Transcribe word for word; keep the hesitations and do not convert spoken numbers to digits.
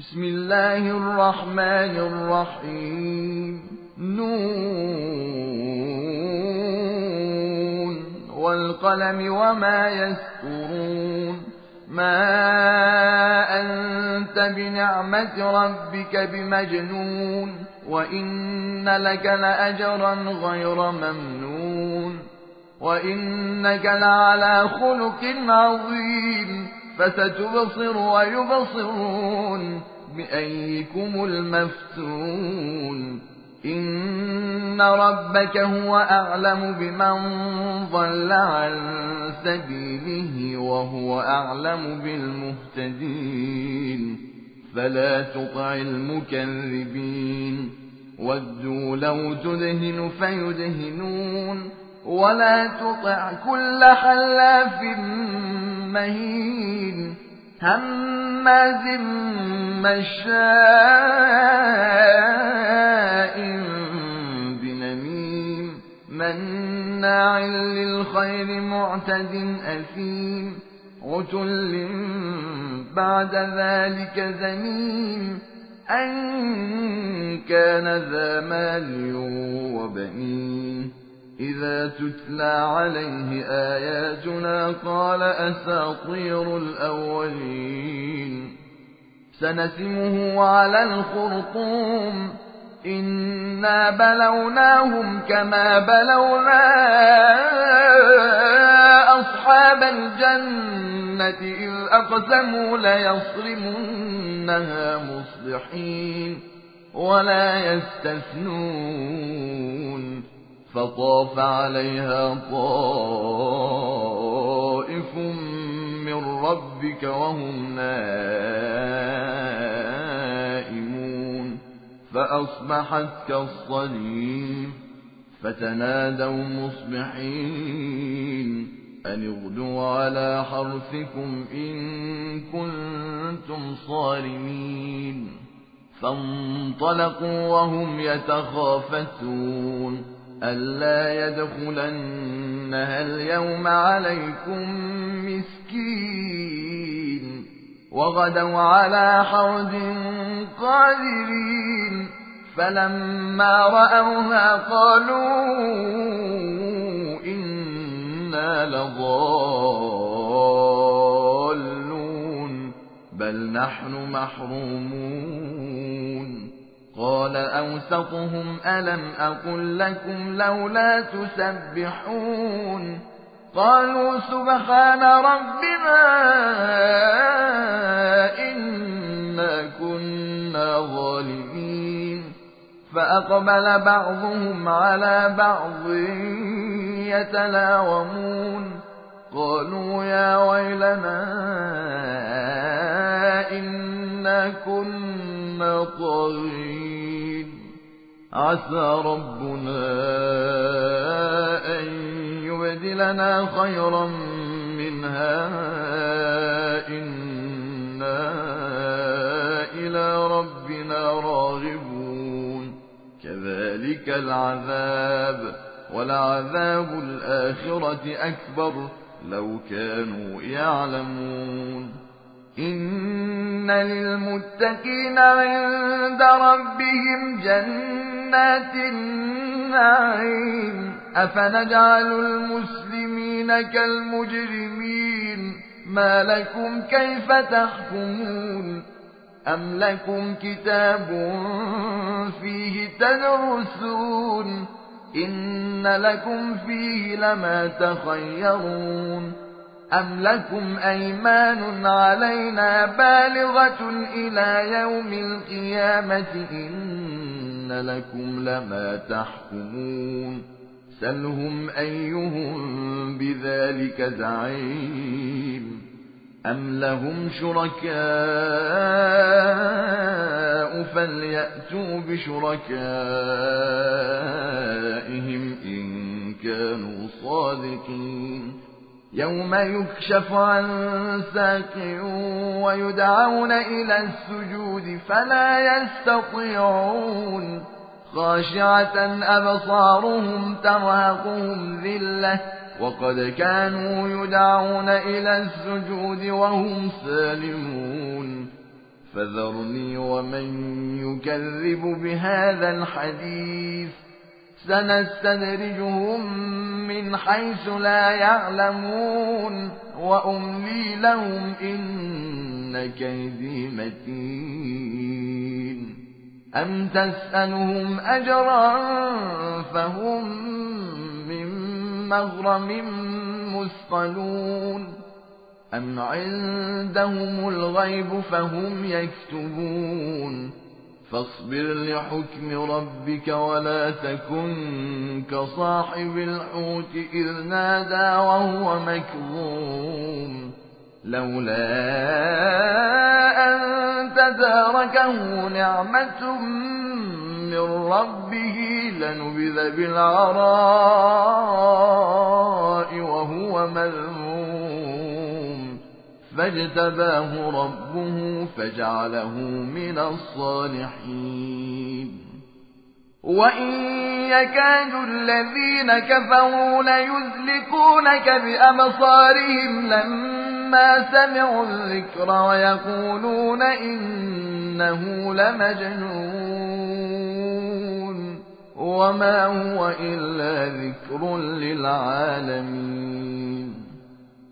بسم الله الرحمن الرحيم نون والقلم وما يسطرون ما أنت بنعمة ربك بمجنون وإن لك لأجرا غير ممنون وإنك لعلى خلق عظيم فستبصر ويبصرون بأيكم المفتون إن ربك هو أعلم بمن ضل عن سبيله وهو أعلم بالمهتدين فلا تطع المكذبين ودوا لو تدهن فيدهنون ولا تطع كل حلاف مهين هماز مشاء بنميم مناع للخير معتد أثيم عتل بعد ذلك زنيم أن كان ذا مال وبنين إذا تتلى عليه آياتنا قال أساطير الأولين سنسمه على الخرطوم إنا بلوناهم كما بلونا أصحاب الجنة إذ أقسموا ليصرمنها مصبحين ولا يستثنون فطاف عليها طائف من ربك وهم نائمون فأصبحت كالصريم فتنادوا مصبحين أن اغدوا على حرثكم إن كنتم صارمين فانطلقوا وهم يتخافتون ألا يدخلنها اليوم عليكم مسكين وغدوا على حرد قادرين فلما رأوها قالوا إنا لضالون بل نحن محرومون قال أوسطهم ألم أقل لكم لولا تسبحون قالوا سبحان ربنا إنا كنا ظالمين فأقبل بعضهم على بعض يتلاومون قالوا يا ويلنا إنا كنا طاغين عسى ربنا أن يبدلنا خيرا منها إنا إلى ربنا راغبون كذلك العذاب ولعذاب الآخرة أكبر لو كانوا يعلمون إن للمتقين عند ربهم جنات النعيم أفنجعل المسلمين كالمجرمين ما لكم كيف تحكمون أم لكم كتاب فيه تدرسون إن لكم فيه لما تخيرون أم لكم أيمان علينا بالغة إلى يوم القيامة إن لكم لما تحكمون سلهم أيهم بذلك زعيم أم لهم شركاء فليأتوا بشركائهم إن كانوا صادقين يوم يكشف عن ساق ويدعون إلى السجود فلا يستطيعون خاشعة أبصارهم ترهقهم ذلة وقد كانوا يدعون إلى السجود وهم سالمون فذرني ومن يكذب بهذا الحديث سنستدرجهم من حيث لا يعلمون وأملي لهم إن كيدي متين أم تسألهم أجرا فهم من مغرم مثقلون أم عندهم الغيب فهم يكتبون فاصبر لحكم ربك ولا تكن كصاحب الحوت إذ نادى وهو مكظوم لولا أن تداركه نعمة من ربه لنبذ بالعراء وهو مذموم فاجتباه ربه فجعله من الصالحين وإن يكاد الذين كفروا ليزلقونك بأبصارهم لما سمعوا الذكر ويقولون إنه لمجنون وما هو إلا ذكر للعالمين